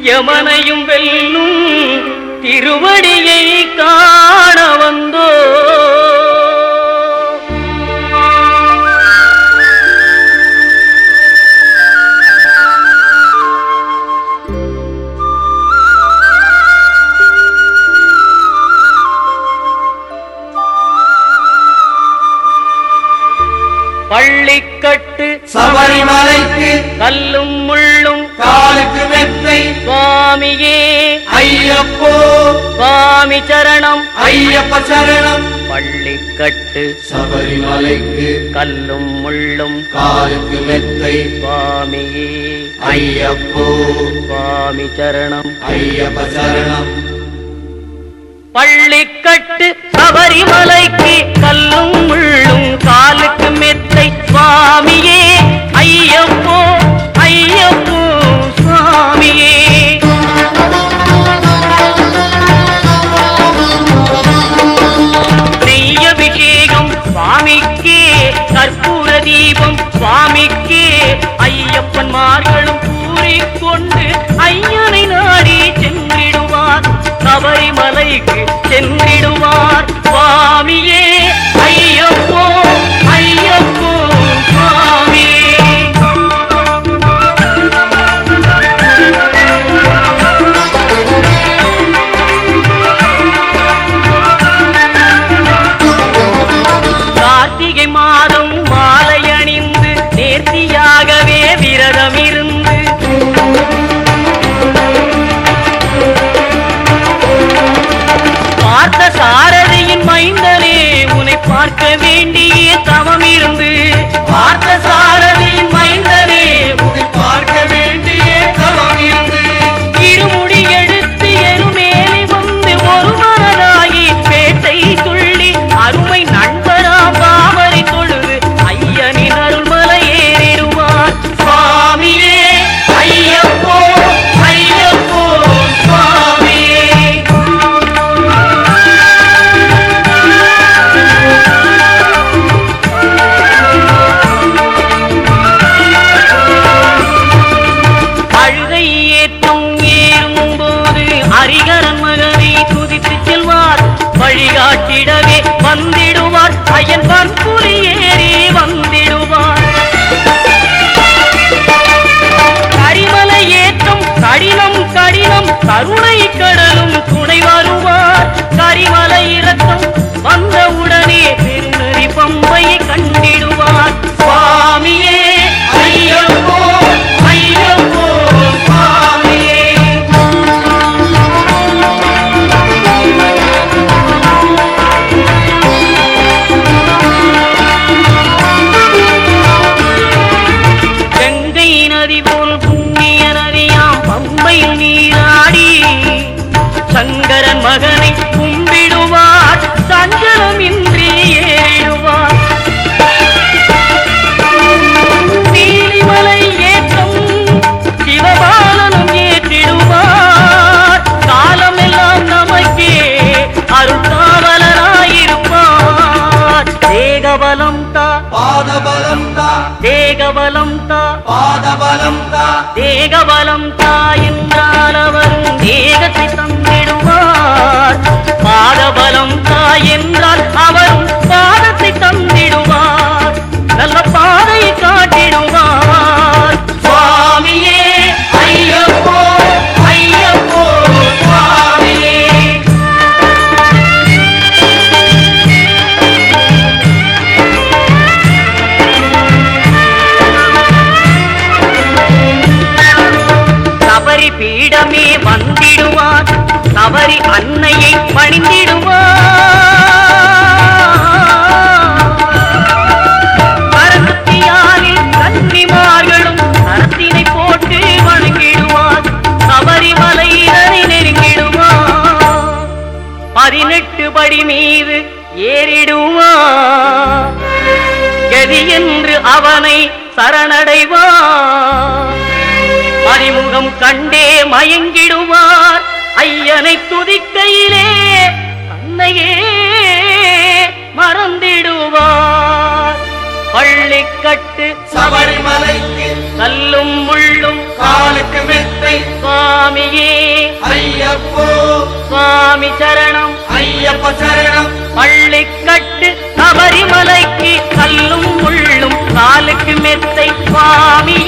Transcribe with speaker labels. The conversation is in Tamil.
Speaker 1: யமனையும் வெல்லும் திருவடியை காண வந்தோ. பள்ளிக்கட்டு
Speaker 2: சபரிமலைக்கு
Speaker 1: கல்லும் முள்ளும்
Speaker 2: காலுக்கு மெத்தை
Speaker 1: சுவாமியே
Speaker 2: ஐயப்போ
Speaker 1: சுவாமி சரணம்
Speaker 2: ஐயப்ப சரணம்.
Speaker 1: பள்ளிக்கட்டு
Speaker 2: சபரிமலைக்கு
Speaker 1: கல்லும் முள்ளும்
Speaker 2: காலுக்கு மெத்தை
Speaker 1: சுவாமியே
Speaker 2: ஐயப்போ
Speaker 1: சுவாமி சரணம்
Speaker 2: ஐயப்ப சரணம்.
Speaker 1: பள்ளிக்கட்டு சபரிமலைக்கு கல்லும் முள்ளும் காலுக்கு மெத்தை சுவாமியே ஐயப்போ ஐயப்போ சுவாமியே. நெய்யபிஷேகம் சுவாமிக்கே கற்பூர தீபம் சுவாமிக்கே ஐயப்பன்மார்களும் கூறிக்கொண்டு ஐயனை நாடி சென்றிடுவார் சபரிமலைக்கு சென்றிடுவார் சுவாமியே ஐயப்போ ஐயப்போ சுவாமியே. கார்த்திகை மாதம் மாலை அணிந்து நேர்த்தியாகவே விரதம் இருந்து பார்த்த சாரதியின் மைந்தனே உன்னை பார்க்க வேண்டிய தவம் இருந்து பார்த்த சாரதியின் மைந்தனே
Speaker 2: உன்னை பார்க்க வேண்டிய தவம் இருந்து
Speaker 1: இருமுடி எடுத்து எருமேலி வந்து ஒரு மனதாகி பேட்டை துள்ளி அருமை நண்பராம் பாவரை தொழுது ஐயனின் அருள்மலை ஏறிடுவார் சுவாமியே ஐயப்போ ஐயப்போ சுவாமியே. அழுகை ஏற்றம் ஏறும்போது ஹரிகரன் மகனை துதித்து செல்வார் வழிகாட்டிடவே வந்திடுவார் ஐயன் பன்புலி ஏறி வந்திடுவார். கரிமலை ஏற்றம் கடினம் கடினம் கருணை கடலும் துணை வருவார். கரிமலை இறக்கம் வந்தவுடனே பெருநெறி பம்பையை கண்டிடுவார் சுவாமியே ஐயப்போ ஐயப்போ சுவாமியே. கங்கை நதி போல் புண்ணிய நதியாம் பம்பையில் நீராடி சங்கரன் மகனை கும்பிடுவார் சஞ்சலமின்றி ஏறிடுவார். நீலிமலை ஏற்றம் சிவபாலனும் ஏற்றிடுவார். காலமெல்லாம் நமக்கே அருள்காவலராயிருப்பார். தேகபலம் தா
Speaker 2: பாதபலம் தா
Speaker 1: தேகபலம் தா
Speaker 2: பாதபலம் தா
Speaker 1: தேகபலம் தா என்றால் அவரும் தேகத்தை தந்திடுவார். பாதபலம் தா என்றால் அவரும் பாதத்தை தந்திடுவார். நல்ல பாதையை காட்டிடுவார் சுவாமியே ஐயப்போ ஐயப்போ சுவாமியே. சபரி பீடமே வந்திடுவார் சபரி அன்னையை பணிந்திடுவார். கரத்தியாலில் கன்னிமார்களும் கரத்தினை போட்டு வணங்கிடுவார். சபரிமலையினரை நெருங்கிடுவார். 18 படி மீது ஏறிடுவார். கதி என்று அவனை சரணடைவார். அறிமுகம் கண்டே மயங்கிடுவார். ஐயனை துதிக்கையிலே தன்னையே மறந்திடுவார். பள்ளிக்கட்டு
Speaker 2: சபரிமலைக்கு
Speaker 1: கல்லும் முள்ளும்
Speaker 2: காலுக்கு மெத்தை
Speaker 1: சுவாமியே
Speaker 2: ஐயப்போ
Speaker 1: சுவாமி சரணம்
Speaker 2: ஐயப்ப சரணம்
Speaker 1: பள்ளிக்கட்டு சபரிமலைக்கு கல்லும் முள்ளும் காலுக்கு மெத்தை சுவாமி